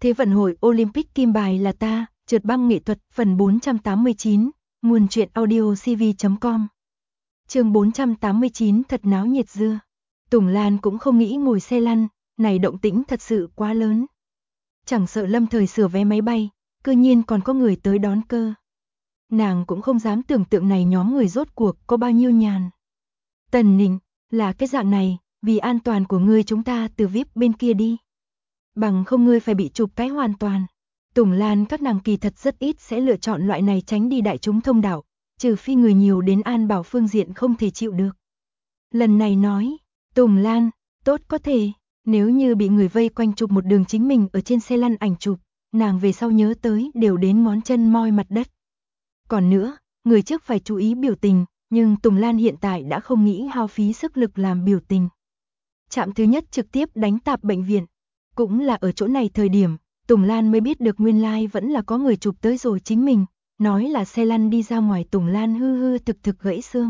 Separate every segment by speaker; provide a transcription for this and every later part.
Speaker 1: Thế vận hội Olympic kim bài là ta, trượt băng nghệ thuật phần 489, nguồn truyện audio cv.com. Chương 489 thật náo nhiệt dưa. Tùng Lan cũng không nghĩ ngồi xe lăn, này động tĩnh thật sự quá lớn. Chẳng sợ lâm thời sửa vé máy bay, cư nhiên còn có người tới đón cơ. Nàng cũng không dám tưởng tượng này nhóm người rốt cuộc có bao nhiêu nhàn. Tần Ninh, là cái dạng này, vì an toàn của ngươi chúng ta từ VIP bên kia đi. Bằng không ngươi phải bị chụp cái hoàn toàn. Tùng Lan các nàng kỳ thật rất ít sẽ lựa chọn loại này tránh đi đại chúng thông đạo, trừ phi người nhiều đến An Bảo phương diện không thể chịu được. Lần này nói, Tùng Lan, tốt có thể, nếu như bị người vây quanh chụp một đường chính mình ở trên xe lăn ảnh chụp, nàng về sau nhớ tới đều đến ngón chân moi mặt đất. Còn nữa, người trước phải chú ý biểu tình, nhưng Tùng Lan hiện tại đã không nghĩ hao phí sức lực làm biểu tình. Trạm thứ nhất trực tiếp đánh tạp bệnh viện, cũng là ở chỗ này thời điểm, Tùng Lan mới biết được nguyên lai vẫn là có người chụp tới rồi chính mình, nói là xe lăn đi ra ngoài Tùng Lan hư hư thực gãy xương.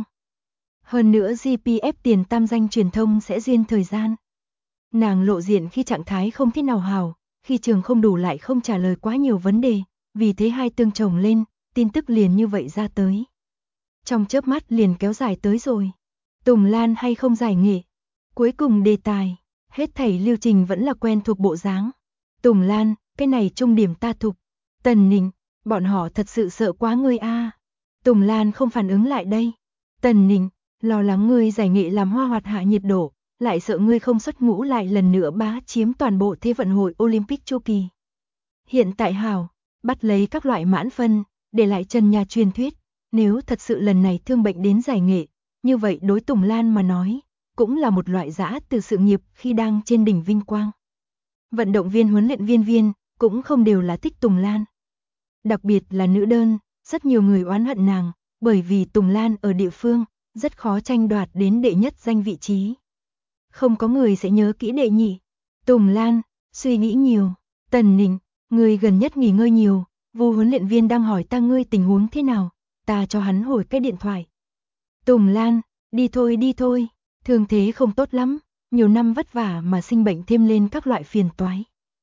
Speaker 1: Hơn nữa GPF tiền tam danh truyền thông sẽ duyên thời gian. Nàng lộ diện khi trạng thái không thế nào hào, khi trường không đủ lại không trả lời quá nhiều vấn đề, vì thế hai tương chồng lên, tin tức liền như vậy ra tới. Trong chớp mắt liền kéo dài tới rồi. Tùng Lan hay không giải nghệ. Cuối cùng đề tài, hết thảy lưu trình vẫn là quen thuộc bộ dáng. Tùng Lan, cái này trung điểm ta thục. Tần Ninh, bọn họ thật sự sợ quá ngươi a. Tùng Lan không phản ứng lại đây. Tần Ninh, lo lắng ngươi giải nghệ làm hoa hoạt hạ nhiệt độ, lại sợ ngươi không xuất ngũ lại lần nữa bá chiếm toàn bộ thế vận hội Olympic chu kỳ. Hiện tại hảo, bắt lấy các loại mãn phân, để lại trần nhà truyền thuyết, nếu thật sự lần này thương bệnh đến giải nghệ, như vậy đối Tùng Lan mà nói, cũng là một loại giã từ sự nghiệp khi đang trên đỉnh vinh quang. Vận động viên huấn luyện viên cũng không đều là thích Tùng Lan. Đặc biệt là nữ đơn, rất nhiều người oán hận nàng, bởi vì Tùng Lan ở địa phương, rất khó tranh đoạt đến đệ nhất danh vị trí. Không có người sẽ nhớ kỹ đệ nhị. Tùng Lan, suy nghĩ nhiều. Tần Ninh, người gần nhất nghỉ ngơi nhiều, Vu huấn luyện viên đang hỏi ta ngươi tình huống thế nào, ta cho hắn hồi cái điện thoại. Tùng Lan, đi thôi, thương thế không tốt lắm, nhiều năm vất vả mà sinh bệnh thêm lên các loại phiền toái.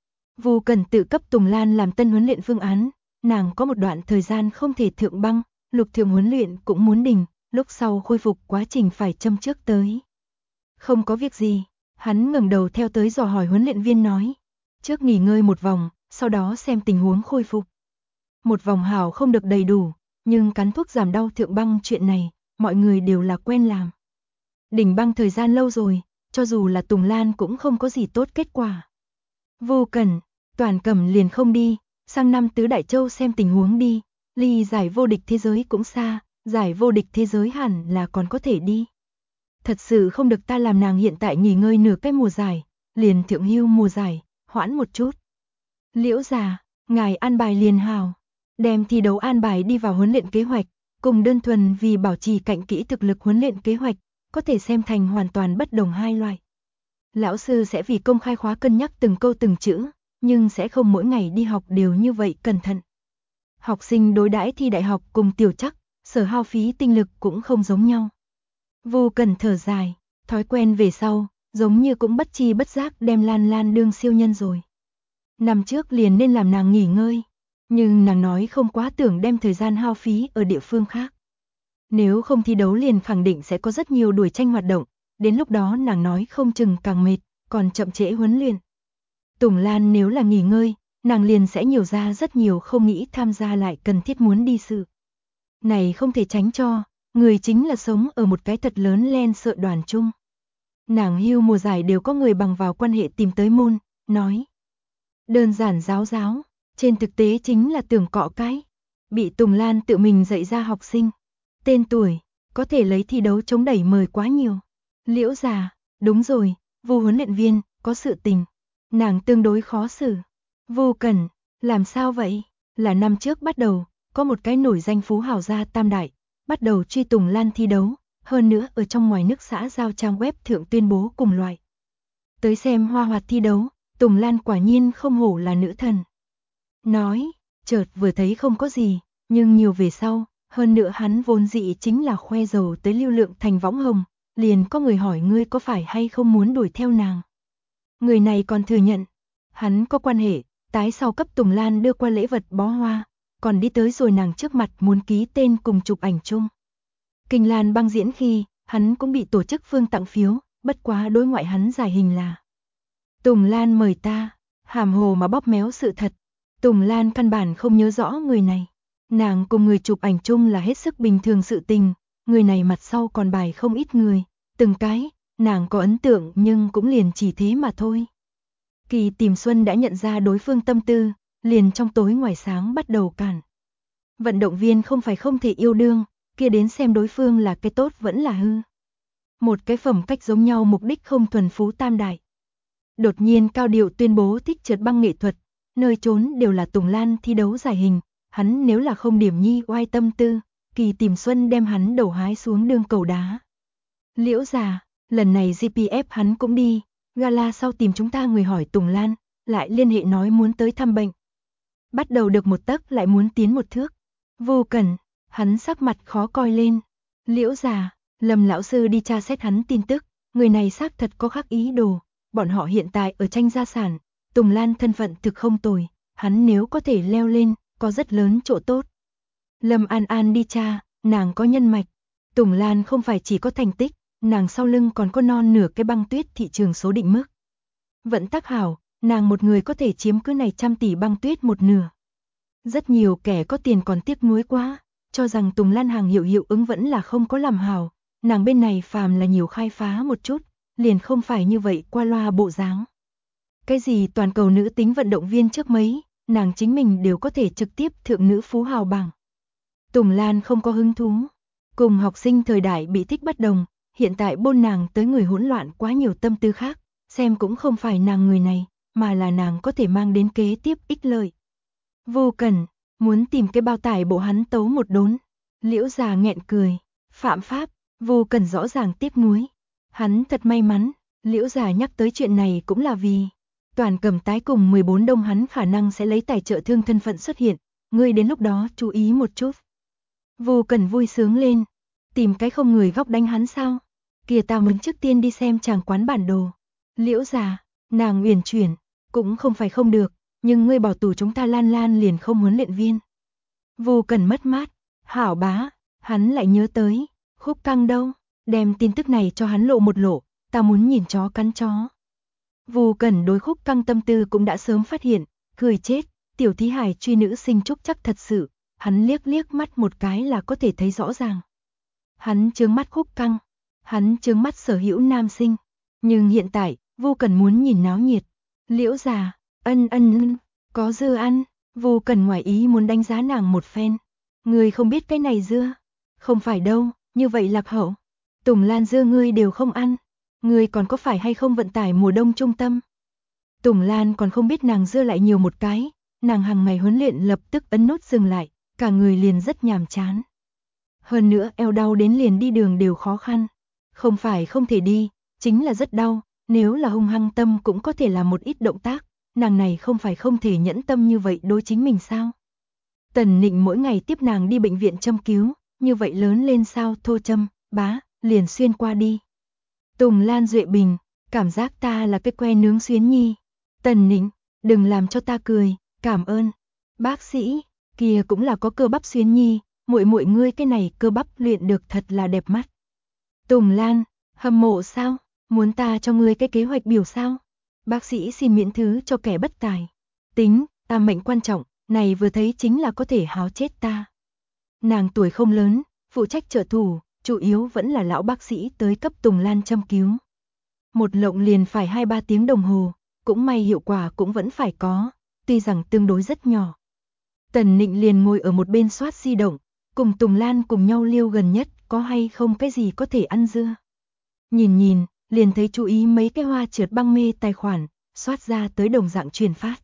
Speaker 1: Vu cần tự cấp Tùng Lan làm tân huấn luyện phương án, nàng có một đoạn thời gian không thể thượng băng, lục thường huấn luyện cũng muốn đình, lúc sau khôi phục quá trình phải châm trước tới. Không có việc gì, hắn ngẩng đầu theo tới dò hỏi huấn luyện viên nói, trước nghỉ ngơi một vòng, sau đó xem tình huống khôi phục. Một vòng hảo không được đầy đủ, nhưng cắn thuốc giảm đau thượng băng chuyện này, mọi người đều là quen làm. Đỉnh băng thời gian lâu rồi, cho dù là Tùng Lan cũng không có gì tốt kết quả. Vô Cẩn, Toàn Cẩm liền không đi, sang năm tứ Đại Châu xem tình huống đi, ly giải vô địch thế giới cũng xa, giải vô địch thế giới hẳn là còn có thể đi. Thật sự không được ta làm nàng hiện tại nghỉ ngơi nửa cái mùa giải, liền thượng hưu mùa giải, hoãn một chút. Liễu già, ngài an bài liền hào, đem thi đấu an bài đi vào huấn luyện kế hoạch, cùng đơn thuần vì bảo trì cạnh kỹ thực lực huấn luyện kế hoạch, có thể xem thành hoàn toàn bất đồng hai loại. Lão sư sẽ vì công khai khóa cân nhắc từng câu từng chữ, nhưng sẽ không mỗi ngày đi học đều như vậy cẩn thận. Học sinh đối đãi thi đại học cùng tiểu trắc, sở hao phí tinh lực cũng không giống nhau. Vô Cần thở dài, thói quen về sau, giống như cũng bất chi bất giác đem Lan Lan đương siêu nhân rồi. Năm trước liền nên làm nàng nghỉ ngơi, nhưng nàng nói không quá tưởng đem thời gian hao phí ở địa phương khác. Nếu không thi đấu liền khẳng định sẽ có rất nhiều đuổi tranh hoạt động, đến lúc đó nàng nói không chừng càng mệt, còn chậm trễ huấn luyện. Tùng Lan nếu là nghỉ ngơi, nàng liền sẽ nhiều ra rất nhiều không nghĩ tham gia lại cần thiết muốn đi sự. Này không thể tránh cho, người chính là sống ở một cái thật lớn len sợ đoàn chung. Nàng hưu mùa giải đều có người bằng vào quan hệ tìm tới môn, nói. Đơn giản giáo, trên thực tế chính là tưởng cọ cái. Bị Tùng Lan tự mình dạy ra học sinh. Tên tuổi, có thể lấy thi đấu chống đẩy mời quá nhiều. Liễu già, đúng rồi, Vu huấn luyện viên, có sự tình. Nàng tương đối khó xử. Vu Cẩn, làm sao vậy? Là năm trước bắt đầu, có một cái nổi danh phú hào gia tam đại, bắt đầu truy Tùng Lan thi đấu, hơn nữa ở trong ngoài nước xã giao trang web thượng tuyên bố cùng loại. Tới xem hoa hoạt thi đấu, Tùng Lan quả nhiên không hổ là nữ thần. Nói, chợt vừa thấy không có gì, nhưng nhiều về sau, hơn nữa hắn vốn dĩ chính là khoe dầu tới lưu lượng thành võng hồng, liền có người hỏi ngươi có phải hay không muốn đuổi theo nàng. Người này còn thừa nhận, hắn có quan hệ, Tái sau cấp Tùng Lan đưa qua lễ vật bó hoa, còn đi tới rồi nàng trước mặt muốn ký tên cùng chụp ảnh chung. Kinh Lan băng diễn khi, hắn cũng bị tổ chức phương tặng phiếu, bất quá đối ngoại hắn giải hình là Tùng Lan mời ta, hàm hồ mà bóp méo sự thật. Tùng Lan căn bản không nhớ rõ người này. Nàng cùng người chụp ảnh chung là hết sức bình thường sự tình, người này mặt sau còn bài không ít người, từng cái, nàng có ấn tượng nhưng cũng liền chỉ thế mà thôi. Kỳ Tìm Xuân đã nhận ra đối phương tâm tư, liền trong tối ngoài sáng bắt đầu cản. Vận động viên không phải không thể yêu đương, kia đến xem đối phương là cái tốt vẫn là hư. Một cái phẩm cách giống nhau mục đích không thuần phú tam đại. Đột nhiên cao điệu tuyên bố thích trượt băng nghệ thuật, nơi trốn đều là Tùng Lan thi đấu giải hình, hắn nếu là không điểm nhi oai tâm tư, Kỳ Tìm Xuân đem hắn đầu hái xuống đường cầu đá. Liễu già, lần này GPF hắn cũng đi, gala sau tìm chúng ta người hỏi Tùng Lan, lại liên hệ nói muốn tới thăm bệnh. Bắt đầu được một tấc lại muốn tiến một thước. Vô Cẩn, hắn sắc mặt khó coi lên. Liễu già, Lâm lão sư đi tra xét hắn tin tức, người này xác thật có khác ý đồ, bọn họ hiện tại ở tranh gia sản, Tùng Lan thân phận thực không tồi, hắn nếu có thể leo lên, có rất lớn chỗ tốt. Lâm An An đi tra, nàng có nhân mạch, Tùng Lan không phải chỉ có thành tích, nàng sau lưng còn có non nửa cái băng tuyết thị trường số định mức. Vận tắc hảo, nàng một người có thể chiếm cứ này 100 tỷ băng tuyết một nửa. Rất nhiều kẻ có tiền còn tiếc nuối quá, cho rằng Tùng Lan hàng hiệu ứng vẫn là không có làm hảo, nàng bên này phàm là nhiều khai phá một chút, liền không phải như vậy qua loa bộ dáng. Cái gì toàn cầu nữ tính vận động viên trước mấy, nàng chính mình đều có thể trực tiếp thượng nữ phú hào bảng. Tùng Lan không có hứng thú, cùng học sinh thời đại bị thích bất đồng, hiện tại bôn nàng tới người hỗn loạn quá nhiều tâm tư khác, xem cũng không phải nàng người này, mà là nàng có thể mang đến kế tiếp ích lợi. Vô Cẩn, muốn tìm cái bao tải bộ hắn tấu một đốn. Liễu già nghẹn cười, phạm pháp, Vô Cẩn rõ ràng tiếc nuối. Hắn thật may mắn, Liễu già nhắc tới chuyện này cũng là vì Toàn Cầm tái cùng 14 đông hắn khả năng sẽ lấy tài trợ thương thân phận xuất hiện, ngươi đến lúc đó chú ý một chút. Vô Cẩn vui sướng lên, tìm cái không người góc đánh hắn sao? Kìa ta muốn trước tiên đi xem chàng quán bản đồ. Liễu già, nàng uyển chuyển, cũng không phải không được, nhưng ngươi bảo tù chúng ta Lan Lan liền không huấn luyện viên. Vô Cẩn mất mát, hảo bá, hắn lại nhớ tới, Khúc Căng đâu, đem tin tức này cho hắn lộ một lộ, ta muốn nhìn chó cắn chó. Vô Cẩn đối Khúc Căng tâm tư cũng đã sớm phát hiện, cười chết, tiểu thí hài truy nữ sinh trúc chắc thật sự, hắn liếc liếc mắt một cái là có thể thấy rõ ràng. Hắn chướng mắt Khúc Căng, hắn chướng mắt sở hữu nam sinh, nhưng hiện tại, Vô Cẩn muốn nhìn náo nhiệt. Liễu già, ân, có dưa ăn, Vô Cẩn ngoài ý muốn đánh giá nàng một phen. Ngươi không biết cái này dưa, không phải đâu, như vậy lạc hậu. Tùng Lan dưa ngươi đều không ăn, ngươi còn có phải hay không vận tải mùa đông trung tâm. Tùng Lan còn không biết nàng dưa lại nhiều một cái, nàng hàng ngày huấn luyện lập tức ấn nốt dừng lại, cả người liền rất nhàm chán. Hơn nữa eo đau đến liền đi đường đều khó khăn, không phải không thể đi, chính là rất đau, nếu là hung hăng tâm cũng có thể làm một ít động tác, nàng này không phải không thể nhẫn tâm như vậy đối chính mình sao. Tần Nịnh mỗi ngày tiếp nàng đi bệnh viện châm cứu, như vậy lớn lên sao thô châm, bá, liền xuyên qua đi. Tùng Lan Duệ Bình, cảm giác ta là cái que nướng xuyến nhi. Tần Nịnh, đừng làm cho ta cười, cảm ơn. Bác sĩ, kia cũng là có cơ bắp xuyến nhi, muội muội ngươi cái này cơ bắp luyện được thật là đẹp mắt. Tùng Lan, hâm mộ sao, muốn ta cho ngươi cái kế hoạch biểu sao? Bác sĩ xin miễn thứ cho kẻ bất tài. Tính, ta mệnh quan trọng, này vừa thấy chính là có thể háo chết ta. Nàng tuổi không lớn, phụ trách trợ thủ, chủ yếu vẫn là lão bác sĩ tới cấp Tùng Lan châm cứu. Một lộng liền phải 2-3 tiếng đồng hồ, cũng may hiệu quả cũng vẫn phải có, tuy rằng tương đối rất nhỏ. Tần Nịnh liền ngồi ở một bên soát di động, cùng Tùng Lan cùng nhau liêu gần nhất có hay không cái gì có thể ăn dưa. Nhìn, liền thấy chú ý mấy cái hoa trượt băng mê tài khoản, soát ra tới đồng dạng truyền phát.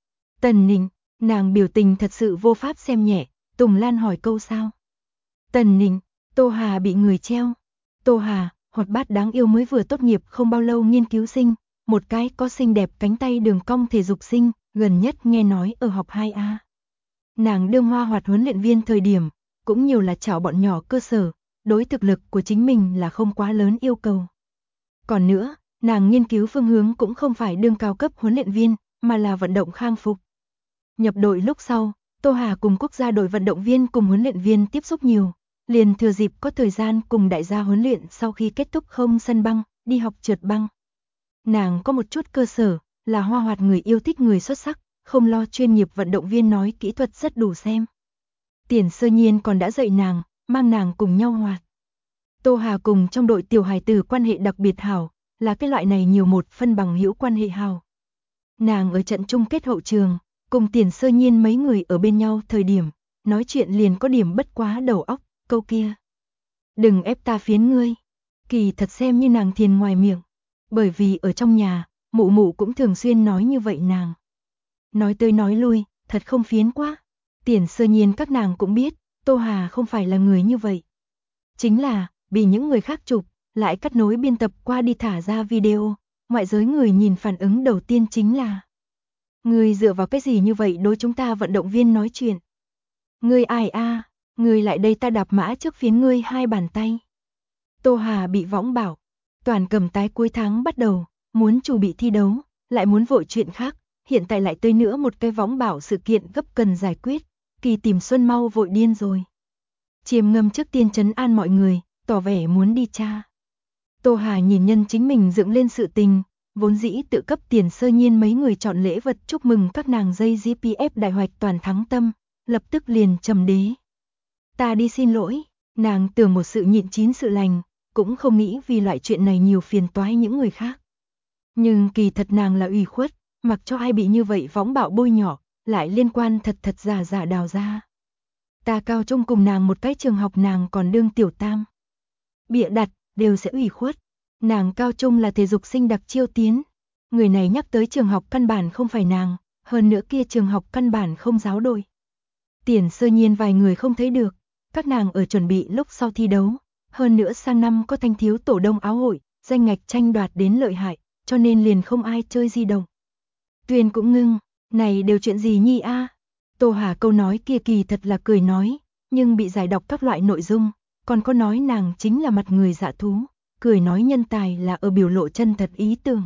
Speaker 1: Tần Nịnh, nàng biểu tình thật sự vô pháp xem nhẹ, Tùng Lan hỏi câu sao. Tần Nịnh, Tô Hà bị người treo. Tô Hà, hoạt bát đáng yêu mới vừa tốt nghiệp không bao lâu nghiên cứu sinh, một cái có xinh đẹp cánh tay đường cong thể dục sinh, gần nhất nghe nói ở học 2A. Nàng đương hoa hoạt huấn luyện viên thời điểm, cũng nhiều là chảo bọn nhỏ cơ sở, đối thực lực của chính mình là không quá lớn yêu cầu. Còn nữa, nàng nghiên cứu phương hướng cũng không phải đương cao cấp huấn luyện viên, mà là vận động khang phục. Nhập đội lúc sau, Tô Hà cùng quốc gia đội vận động viên cùng huấn luyện viên tiếp xúc nhiều, liền thừa dịp có thời gian cùng đại gia huấn luyện sau khi kết thúc không sân băng, đi học trượt băng. Nàng có một chút cơ sở, là hoa hoạt người yêu thích người xuất sắc, không lo chuyên nghiệp vận động viên nói kỹ thuật rất đủ xem. Tiền Sơ Nhiên còn đã dạy nàng, mang nàng cùng nhau hoạt. Tô Hà cùng trong đội tiểu hài tử quan hệ đặc biệt hảo, là cái loại này nhiều một phân bằng hữu quan hệ hảo. Nàng ở trận chung kết hậu trường, cùng Tiền Sơ Nhiên mấy người ở bên nhau thời điểm, nói chuyện liền có điểm bất quá đầu óc, câu kia. Đừng ép ta phiến ngươi. Kỳ thật xem như nàng thiền ngoài miệng, bởi vì ở trong nhà, mụ mụ cũng thường xuyên nói như vậy nàng. Nói tới nói lui, thật không phiến quá. Tiền Sơ Nhiên các nàng cũng biết, Tô Hà không phải là người như vậy. Chính là, bị những người khác chụp, lại cắt nối biên tập qua đi thả ra video, ngoại giới người nhìn phản ứng đầu tiên chính là: ngươi dựa vào cái gì như vậy đối chúng ta vận động viên nói chuyện? Ngươi ai a? Ngươi lại đây ta đạp mã trước phiến ngươi 2 bàn tay. Tô Hà bị võng bảo, toàn cầm tái cuối tháng bắt đầu, muốn chuẩn bị thi đấu, lại muốn vội chuyện khác, hiện tại lại tới nữa một cái võng bảo sự kiện gấp cần giải quyết, Kỳ tìm Xuân mau vội điên rồi. Chiêm Ngâm trước tiên trấn an mọi người, tỏ vẻ muốn đi tra. Tô Hà nhìn nhân chính mình dựng lên sự tình, vốn dĩ tự cấp Tiền Sơ Nhiên mấy người chọn lễ vật chúc mừng các nàng dây GPF đại hoạch toàn thắng tâm, lập tức liền trầm đế. Ta đi xin lỗi, nàng tưởng một sự nhịn chín sự lành, cũng không nghĩ vì loại chuyện này nhiều phiền toái những người khác. Nhưng kỳ thật nàng là ủy khuất, mặc cho ai bị như vậy võng bạo bôi nhỏ, lại liên quan thật thật giả giả đào ra. Ta cao trung cùng nàng một cái trường học nàng còn đương tiểu tam. Bịa đặt, đều sẽ ủy khuất. Nàng cao trung là thể dục sinh đặc chiêu tiến. Người này nhắc tới trường học căn bản không phải nàng, hơn nữa kia trường học căn bản không giáo đội. Tiền Sơ Nhiên vài người không thấy được, các nàng ở chuẩn bị lúc sau thi đấu, hơn nữa sang năm có thanh thiếu tổ đông áo hội, danh ngạch tranh đoạt đến lợi hại, cho nên liền không ai chơi di động. Tuyền cũng ngưng, này đều chuyện gì nhi a? Tô Hà câu nói kia kỳ thật là cười nói, nhưng bị giải đọc các loại nội dung, còn có nói nàng chính là mặt người dạ thú, cười nói nhân tài là ở biểu lộ chân thật ý tưởng.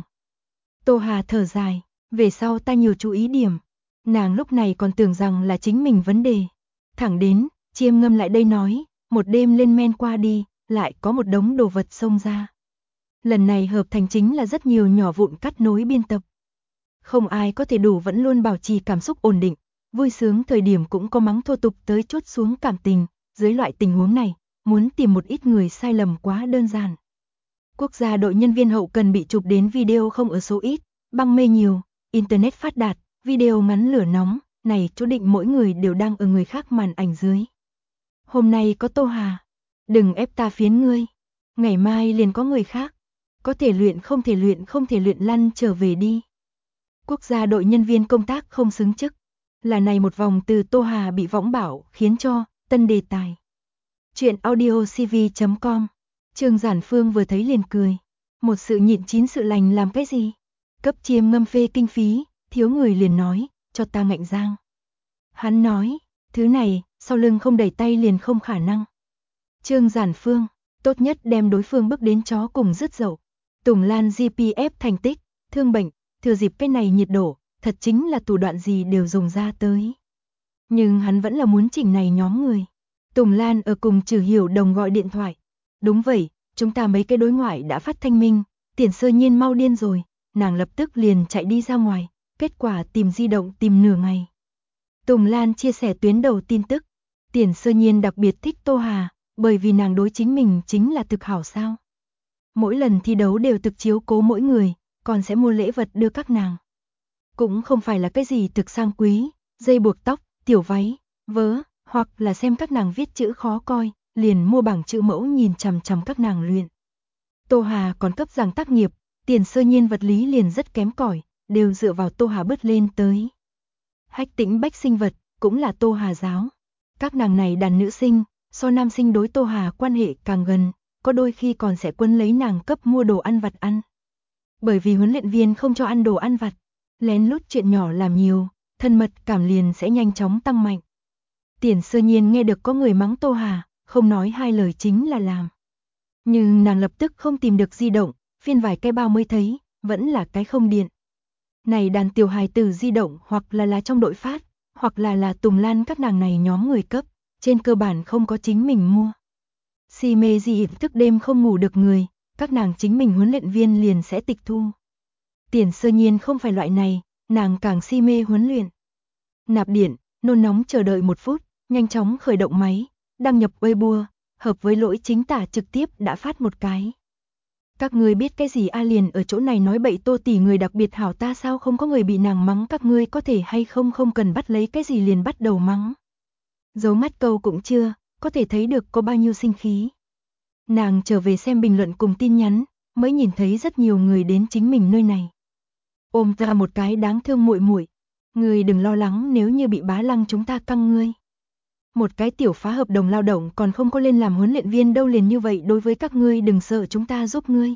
Speaker 1: Tô Hà thở dài, về sau ta nhiều chú ý điểm. Nàng lúc này còn tưởng rằng là chính mình vấn đề. Thẳng đến, Chiêm Ngâm lại đây nói, một đêm lên men qua đi, lại có một đống đồ vật xông ra. Lần này hợp thành chính là rất nhiều nhỏ vụn cắt nối biên tập. Không ai có thể đủ vẫn luôn bảo trì cảm xúc ổn định, vui sướng thời điểm cũng có mắng thô tục tới chốt xuống cảm tình, dưới loại tình huống này, muốn tìm một ít người sai lầm quá đơn giản. Quốc gia đội nhân viên hậu cần bị chụp đến video không ở số ít, băng mê nhiều, internet phát đạt, video ngắn lửa nóng, này chú định mỗi người đều đang ở người khác màn ảnh dưới. Hôm nay có Tô Hà, đừng ép ta phiến ngươi, ngày mai liền có người khác, có thể luyện không thể luyện lăn trở về đi. Quốc gia đội nhân viên công tác không xứng chức, là này một vòng từ Tô Hà bị võng bảo khiến cho tân đề tài. Chuyện audiocv.com. Trương Giản Phương vừa thấy liền cười, một sự nhịn chín sự lành làm cái gì? Cấp Chiêm Ngâm phê kinh phí, thiếu người liền nói, cho ta ngạnh giang. Hắn nói, thứ này, sau lưng không đẩy tay liền không khả năng. Trương Giản Phương, tốt nhất đem đối phương bước đến chó cùng dứt dậu. Tùng Lan GPF thành tích, thương bệnh, thừa dịp cái này nhiệt độ, thật chính là thủ đoạn gì đều dùng ra tới. Nhưng hắn vẫn là muốn chỉnh này nhóm người. Tùng Lan ở cùng Trử Hiểu Đồng gọi điện thoại. Đúng vậy, chúng ta mấy cái đối ngoại đã phát thanh minh, Tiền Sơ Nhiên mau điên rồi, nàng lập tức liền chạy đi ra ngoài, kết quả tìm di động tìm nửa ngày. Tùng Lan chia sẻ tuyến đầu tin tức, Tiền Sơ Nhiên đặc biệt thích Tô Hà, bởi vì nàng đối chính mình chính là thực hảo sao. Mỗi lần thi đấu đều thực chiếu cố mỗi người, còn sẽ mua lễ vật đưa các nàng. Cũng không phải là cái gì thực sang quý, dây buộc tóc, tiểu váy, vớ, hoặc là xem các nàng viết chữ khó coi, liền mua bảng chữ mẫu nhìn chằm chằm các nàng luyện. Tô Hà còn cấp giảng tác nghiệp, Tiền Sơ Nhiên vật lý liền rất kém cỏi, đều dựa vào Tô Hà bứt lên tới. Hách Tĩnh Bách sinh vật, cũng là Tô Hà giáo. Các nàng này đàn nữ sinh, so nam sinh đối Tô Hà quan hệ càng gần, có đôi khi còn sẽ quấn lấy nàng cấp mua đồ ăn vặt ăn. Bởi vì huấn luyện viên không cho ăn đồ ăn vặt, lén lút chuyện nhỏ làm nhiều, thân mật cảm liền sẽ nhanh chóng tăng mạnh. Tiền Sơ Nhiên nghe được có người mắng Tô Hà, không nói hai lời chính là làm. Nhưng nàng lập tức không tìm được di động, phiên vài cái bao mới thấy, vẫn là cái không điện. Này đàn tiểu hài tử di động hoặc là trong đội phát, hoặc là Tùng Lan các nàng này nhóm người cấp, trên cơ bản không có chính mình mua. Si mê gì thức đêm không ngủ được người, các nàng chính mình huấn luyện viên liền sẽ tịch thu. Tiền Sơ Nhiên không phải loại này, nàng càng si mê huấn luyện. Nạp điện, nôn nóng chờ đợi 1 phút, nhanh chóng khởi động máy, đăng nhập Weibo, hợp với lỗi chính tả trực tiếp đã phát một cái. Các ngươi biết cái gì a liền ở chỗ này nói bậy Tô tỷ người đặc biệt hảo ta sao không có người bị nàng mắng các ngươi có thể hay không không cần bắt lấy cái gì liền bắt đầu mắng. Dấu mắt câu cũng chưa, có thể thấy được có bao nhiêu sinh khí. Nàng trở về xem bình luận cùng tin nhắn, mới nhìn thấy rất nhiều người đến chính mình nơi này. Ôm ra một cái đáng thương muội muội, ngươi đừng lo lắng nếu như bị Bá Lăng chúng ta căng ngươi. Một cái tiểu phá hợp đồng lao động còn không có lên làm huấn luyện viên đâu liền như vậy đối với các ngươi đừng sợ chúng ta giúp ngươi.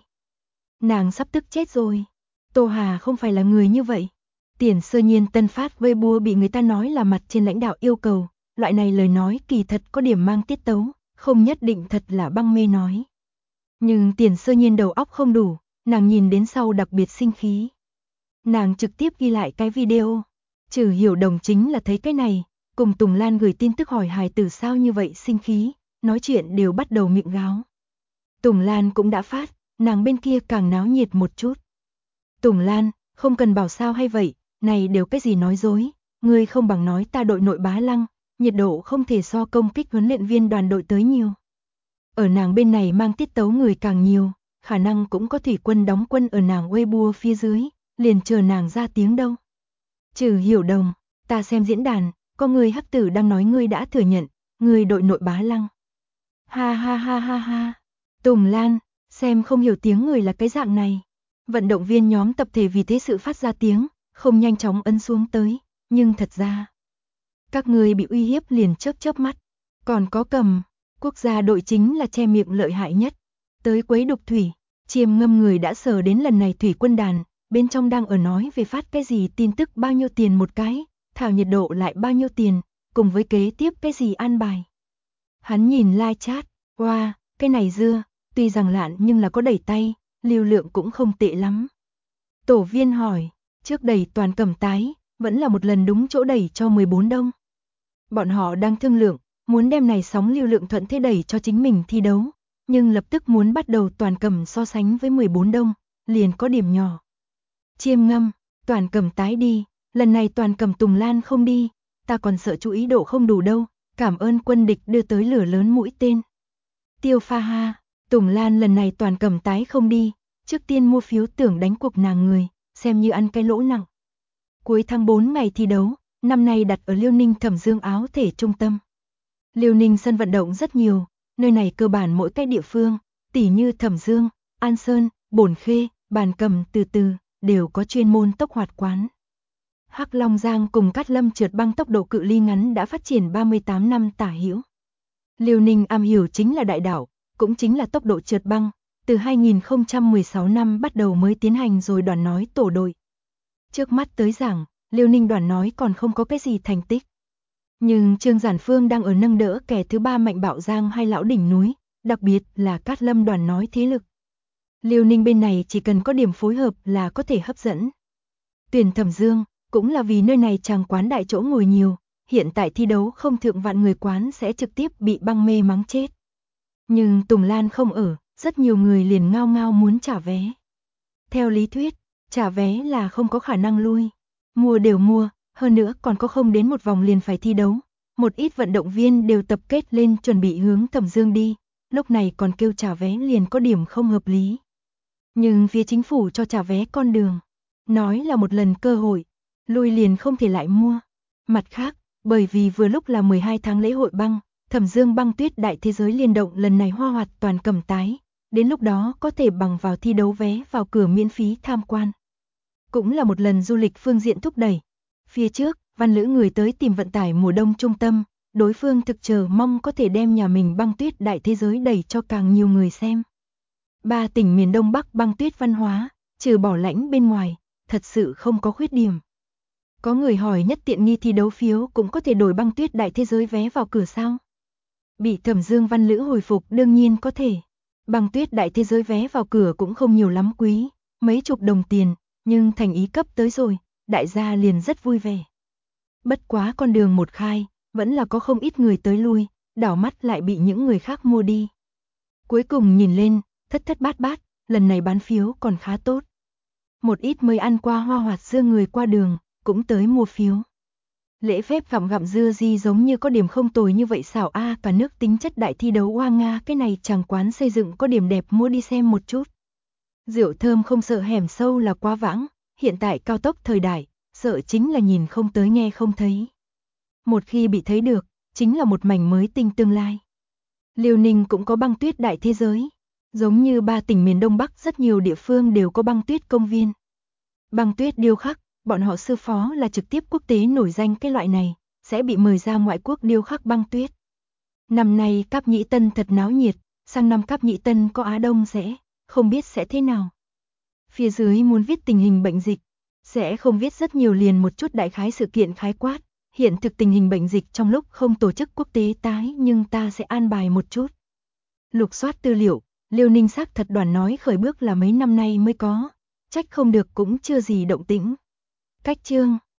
Speaker 1: Nàng sắp tức chết rồi. Tô Hà không phải là người như vậy. Tiền Sơ Nhiên tân phát Weibo bị người ta nói là mặt trên lãnh đạo yêu cầu, loại này lời nói kỳ thật có điểm mang tiết tấu, không nhất định thật là băng mê nói. Nhưng Tiền Sơ Nhiên đầu óc không đủ, nàng nhìn đến sau đặc biệt sinh khí. Nàng trực tiếp ghi lại cái video. Trừ Hiểu Đồng chính là thấy cái này, cùng Tùng Lan gửi tin tức hỏi hài tử sao như vậy sinh khí, nói chuyện đều bắt đầu miệng gáo. Tùng Lan cũng đã phát, nàng bên kia càng náo nhiệt một chút. Tùng Lan, không cần bảo sao hay vậy, này đều cái gì nói dối, ngươi không bằng nói ta đội nội Bá Lăng, nhiệt độ không thể so công kích huấn luyện viên đoàn đội tới nhiều. Ở nàng bên này mang tiết tấu người càng nhiều, khả năng cũng có thủy quân đóng quân ở nàng Weibo phía dưới, liền chờ nàng ra tiếng đâu. Trừ Hiểu Đồng, ta xem diễn đàn, có người hắc tử đang nói ngươi đã thừa nhận, ngươi đội nội Bá Lăng. Ha ha ha ha ha. Tùng Lan, xem không hiểu tiếng người là cái dạng này. Vận động viên nhóm tập thể vì thế sự phát ra tiếng, không nhanh chóng ấn xuống tới, nhưng thật ra các người bị uy hiếp liền chớp mắt. Còn có Cầm, quốc gia đội chính là che miệng lợi hại nhất. Tới quấy đục thủy, Chiêm Ngâm người đã sờ đến lần này thủy quân đàn, bên trong đang ở nói về phát cái gì tin tức bao nhiêu tiền một cái, thảo nhiệt độ lại bao nhiêu tiền, cùng với kế tiếp cái gì an bài. Hắn nhìn live chat, wow, cái này dưa, tuy rằng lạn nhưng là có đẩy tay, lưu lượng cũng không tệ lắm. Tổ viên hỏi, trước đẩy toàn cầm tái, vẫn là một lần đúng chỗ đẩy cho 14 đông. Bọn họ đang thương lượng, muốn đem này sóng lưu lượng thuận thế đẩy cho chính mình thi đấu, nhưng lập tức muốn bắt đầu toàn cầm so sánh với 14 đông, liền có điểm nhỏ. Chiêm Ngâm, toàn cầm tái đi, lần này toàn cầm Tùng Lan không đi, ta còn sợ chú ý độ không đủ đâu, cảm ơn quân địch đưa tới lửa lớn mũi tên. Tiêu Pha Ha, Tùng Lan lần này toàn cầm tái không đi, trước tiên mua phiếu tưởng đánh cuộc nàng người, xem như ăn cái lỗ nặng. Cuối tháng 4 ngày thi đấu, năm nay đặt ở Liêu Ninh Thẩm Dương áo thể trung tâm. Liêu Ninh sân vận động rất nhiều, nơi này cơ bản mỗi cái địa phương, tỉ như Thẩm Dương, An Sơn, Bổn Khê, Bàn Cầm từ từ, đều có chuyên môn tốc hoạt quán. Hắc Long Giang cùng Cát Lâm trượt băng tốc độ cự ly ngắn đã phát triển 38 năm tả hữu. Liêu Ninh am hiểu chính là đại đảo, cũng chính là tốc độ trượt băng, từ 2016 năm bắt đầu mới tiến hành rồi đoàn nói tổ đội. Trước mắt tới giảng, Liêu Ninh đoàn nói còn không có cái gì thành tích. Nhưng Trương Giản Phương đang ở nâng đỡ kẻ thứ 3 Mạnh Bạo Giang hay lão đỉnh núi, đặc biệt là Cát Lâm đoàn nói thế lực. Liêu Ninh bên này chỉ cần có điểm phối hợp là có thể hấp dẫn. Tuyển Thẩm Dương, cũng là vì nơi này chàng quán đại chỗ ngồi nhiều, hiện tại thi đấu không thượng vạn người quán sẽ trực tiếp bị băng mê mắng chết. Nhưng Tùng Lan không ở, rất nhiều người liền ngao ngao muốn trả vé. Theo lý thuyết, trả vé là không có khả năng lui. Mua đều mua, hơn nữa còn có không đến một vòng liền phải thi đấu. Một ít vận động viên đều tập kết lên chuẩn bị hướng Thẩm Dương đi, lúc này còn kêu trả vé liền có điểm không hợp lý. Nhưng phía chính phủ cho trả vé con đường, nói là một lần cơ hội, lui liền không thể lại mua. Mặt khác, bởi vì vừa lúc là 12 tháng lễ hội băng, Thẩm Dương băng tuyết đại thế giới liên động lần này hoa hoạt toàn cầm tái, đến lúc đó có thể bằng vào thi đấu vé vào cửa miễn phí tham quan. Cũng là một lần du lịch phương diện thúc đẩy. Phía trước, Văn Lữ người tới tìm vận tải mùa đông trung tâm, đối phương thực chờ mong có thể đem nhà mình băng tuyết đại thế giới đẩy cho càng nhiều người xem. 3 tỉnh miền Đông Bắc băng tuyết văn hóa, trừ bỏ lãnh bên ngoài, thật sự không có khuyết điểm. Có người hỏi nhất tiện nghi thi đấu phiếu cũng có thể đổi băng tuyết đại thế giới vé vào cửa sao? Bị Thẩm Dương Văn Lữ hồi phục đương nhiên có thể. Băng tuyết đại thế giới vé vào cửa cũng không nhiều lắm quý, mấy chục đồng tiền, nhưng thành ý cấp tới rồi, đại gia liền rất vui vẻ. Bất quá con đường một khai, vẫn là có không ít người tới lui, đảo mắt lại bị những người khác mua đi. Cuối cùng nhìn lên, thất thất bát bát, lần này bán phiếu còn khá tốt. Một ít mới ăn qua hoa hoạt dưa người qua đường, cũng tới mua phiếu. Lễ phép gặm gặm dưa gì giống như có điểm không tồi như vậy xảo a, cả nước tính chất đại thi đấu Hoa Nga, cái này chẳng quán xây dựng có điểm đẹp mua đi xem một chút. Rượu thơm không sợ hẻm sâu là quá vãng, hiện tại cao tốc thời đại, sợ chính là nhìn không tới nghe không thấy. Một khi bị thấy được, chính là một mảnh mới tinh tương lai. Liêu Ninh cũng có băng tuyết đại thế giới, giống như 3 tỉnh miền Đông Bắc rất nhiều địa phương đều có băng tuyết công viên. Băng tuyết điêu khắc, bọn họ sư phó là trực tiếp quốc tế nổi danh cái loại này, sẽ bị mời ra ngoại quốc điêu khắc băng tuyết. Năm nay Cáp Nhĩ Tân thật náo nhiệt, sang năm Cáp Nhĩ Tân có Á Đông sẽ, không biết sẽ thế nào. Phía dưới muốn viết tình hình bệnh dịch, sẽ không viết rất nhiều liền một chút đại khái sự kiện khái quát, hiện thực tình hình bệnh dịch trong lúc không tổ chức quốc tế tái nhưng ta sẽ an bài một chút. Lục soát tư liệu, Liêu Ninh xác thật đoàn nói khởi bước là mấy năm nay mới có, trách không được cũng chưa gì động tĩnh. Cách chương